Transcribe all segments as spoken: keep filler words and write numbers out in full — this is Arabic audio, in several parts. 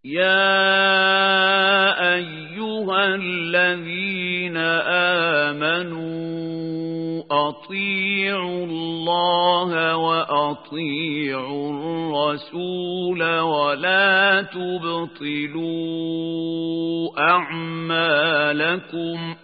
يا أيها الذين آمنوا أطيعوا الله وأطيعوا الرسول ولا تبطلوا أعمالكم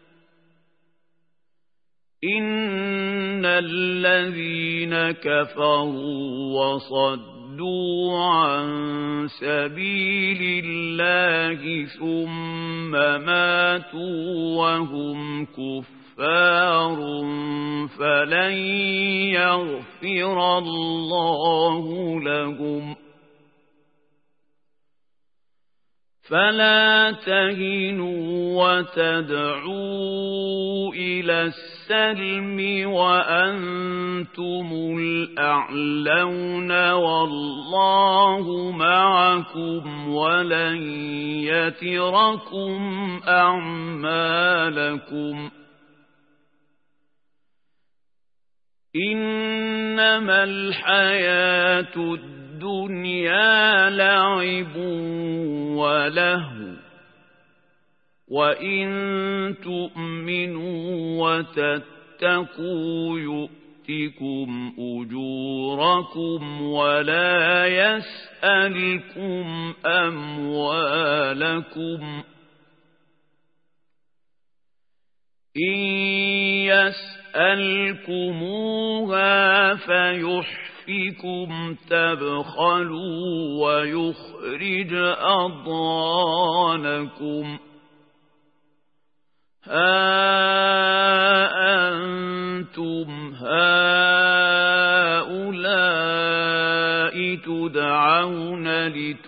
إن الذين كفروا وصدوا عن سبيل الله ثم ماتوا وهم كفار فلن يغفر الله لهم فلا تهنوا وتدعوا إلى السلم وأنتم الأعلون والله معكم ولن يتركم أعمالكم إنما الحياة الدنيا لعب ولهو وإن تؤمنوا وتتقوا يؤتكم أجوركم ولا يسألكم أموالكم إن يسألكموها فيحفكم تبخلوا ويخرج أضغانكم ها أنتم هؤلاء تدعون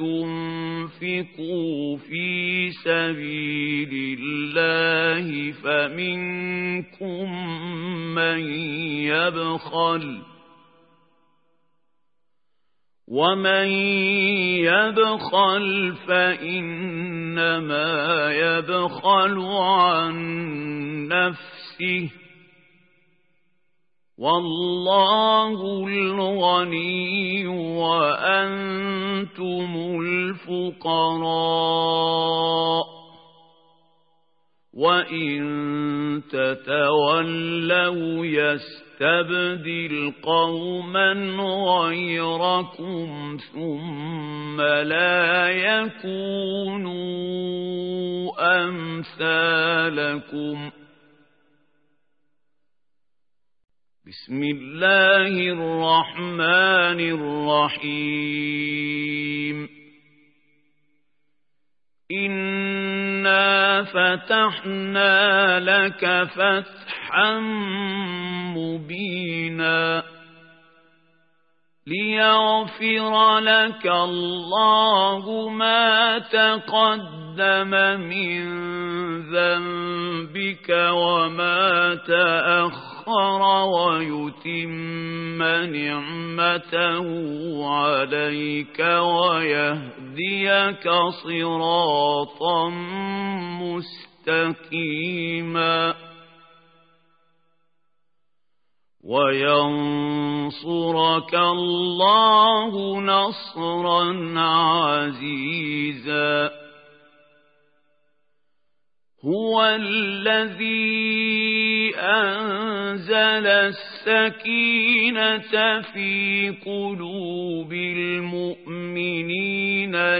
لتنفقوا في سبيل الله فمنكم من يبخل ومن يبخل فإنما يبخل عن نفسه والله الغني وأنتم الفقراء وإن تتولوا يستبدل قوما غيركم ثم لا يكونوا أمثالكم بسم الله الرحمن الرحيم إنا فتحنا لك فتحا مبينا ليغفر لك الله ما تقدم من ذنبك وما تأخر ويتم نعمته عليك ويهديك صراطا مستقيما وينصرك الله نصرا عزيزا هو الذي أنزل السكينة في قلوب المؤمنين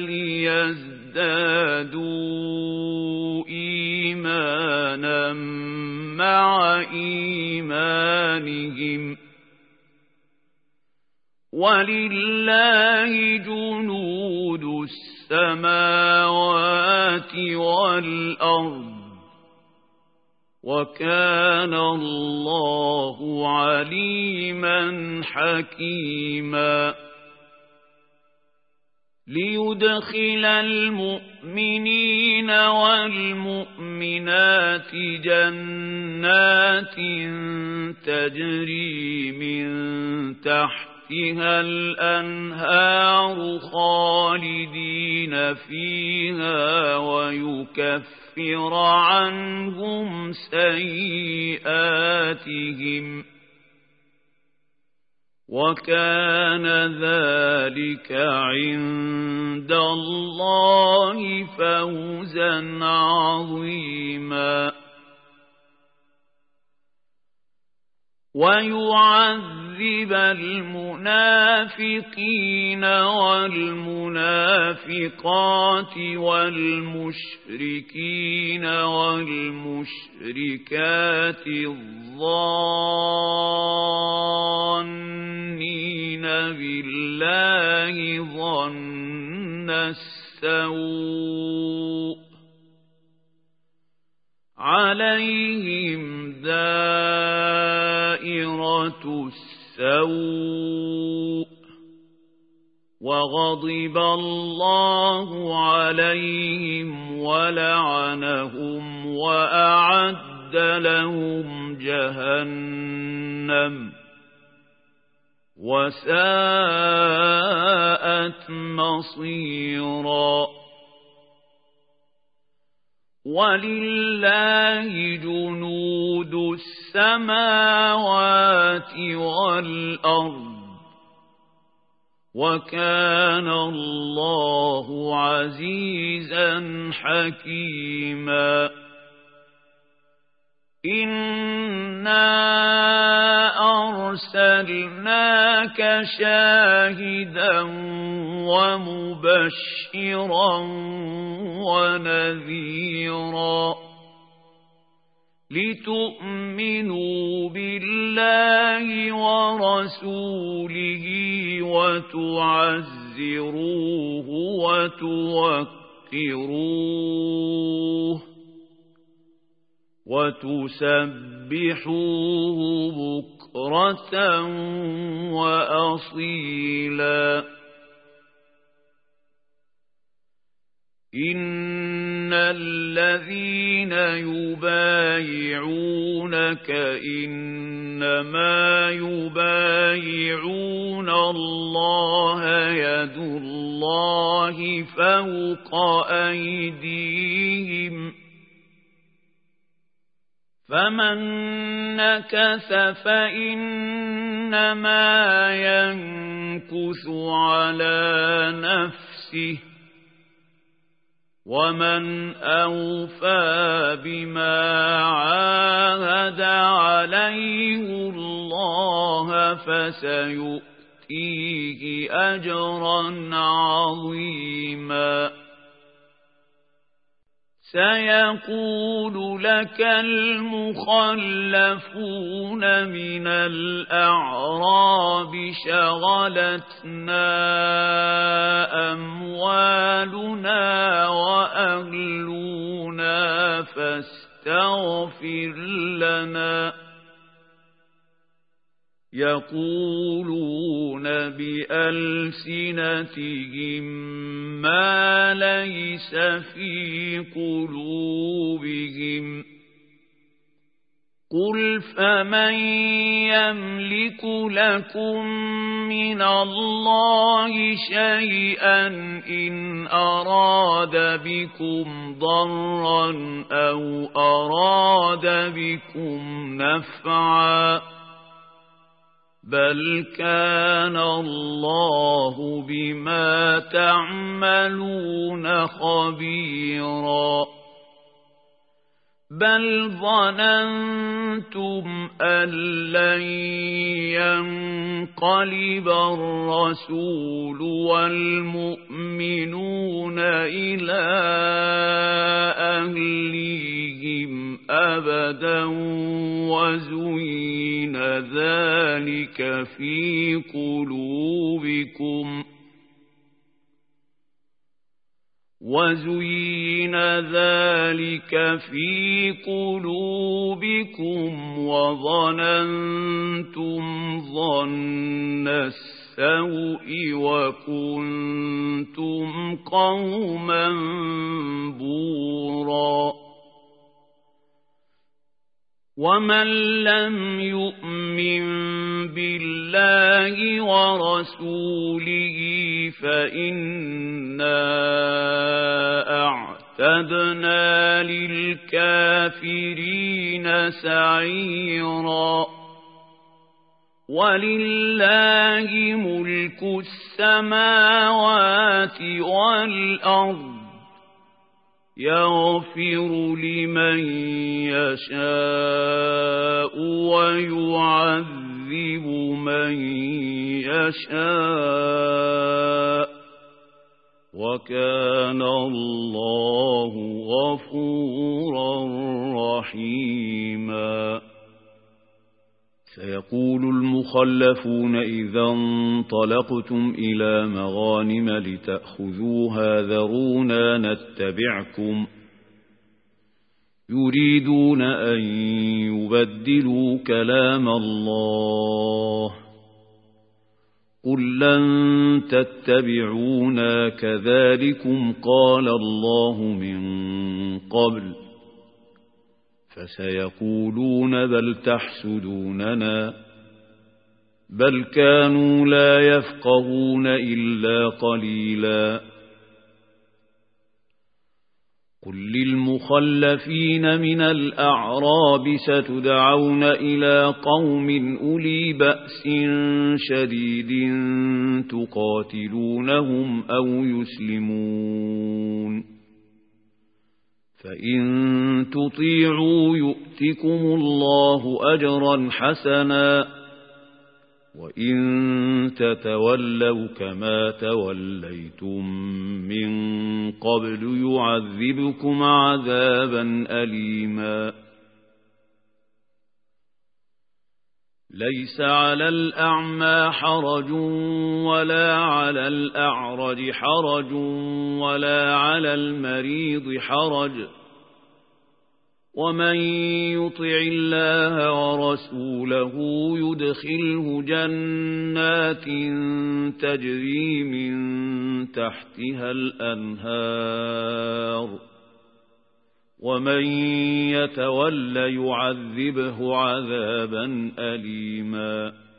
ليزدادوا إيمانا مع إيمانهم ولله جنود السماوات والأرض وكان الله عليما حكيما ليدخل المؤمنين والمؤمنات جنات تجري من تحتها الأنهار خالدين فيها ويكفر عنهم سيئاتهم وكان ذلك عند الله فوزا عظيما ويعذب المنافقين والمنافقات والمشركين والمشركات الظانين بالله ظن السوء عليهم دائرة السوء وغضب الله عليهم ولعنهم وأعد لهم جهنم وساءت مصيرا ولله جنود السماوات والأرض وكان الله عزيزا حكيما إنا أرسلناك شاهدا ومبشرا ونذيرا لتؤمنوا بالله ورسوله وتعزروه وتوقروه وتسبحوه بكرة وأصيلا إن الذين يبايعونك إنما يبايعون الله يد الله فوق أيديهم فمن نكث فإنما ينكث على نفسه ومن أوفى بما عاهد عليه الله فسيؤتيه أجرا عظيما سيقول لك المخلفون من الأعراب شغلتنا أموالنا وأهلنا فاستغفر لنا يقولون بألسنتهم ما ليس في قلوبهم قل فمن يملك لكم من الله شيئا إن أراد بكم ضرا أو أراد بكم نفعا بل كان الله بما تعملون خبيرا بل ظننتم أن لن ينقلب الرسول والمؤمنون إلى أهليهم أبدا وزين ذلك في قلوبكم وزين ذلك في قلوبكم وظننتم ظن السوء وكنتم قوما بورا ومن لم يؤمن بالله ورسوله فإنا أعتدنا للكافرين سعيرا ولله ملك السماوات والأرض يغفر لمن يشاء ويعذب من يشاء وكان الله غفورا رحيما. سيقول المخلفون إذا انطلقتم إلى مغانم لتأخذوها ذرونا نتبعكم يريدون أن يبدلوا كلام الله قل لن تتبعونا كذلكم قال الله من قبل فسيقولون بل تحسدوننا بل كانوا لا يفقهون إلا قليلا. قل للمخلفين من الأعراب ستدعون إلى قوم أولي بأس شديد تقاتلونهم أو يسلمون فإن تطيعوا يؤتكم الله أجرا حسنا وإن تتولوا كما توليتم من قبل يعذبكم عذابا أليما. ليس على الأعمى حرج ولا على الأعرج حرج ولا على المريض حرج ومن يطع الله ورسوله يدخله جنات تجري من تحتها الأنهار ومن يتول يعذبه عذابا أليما.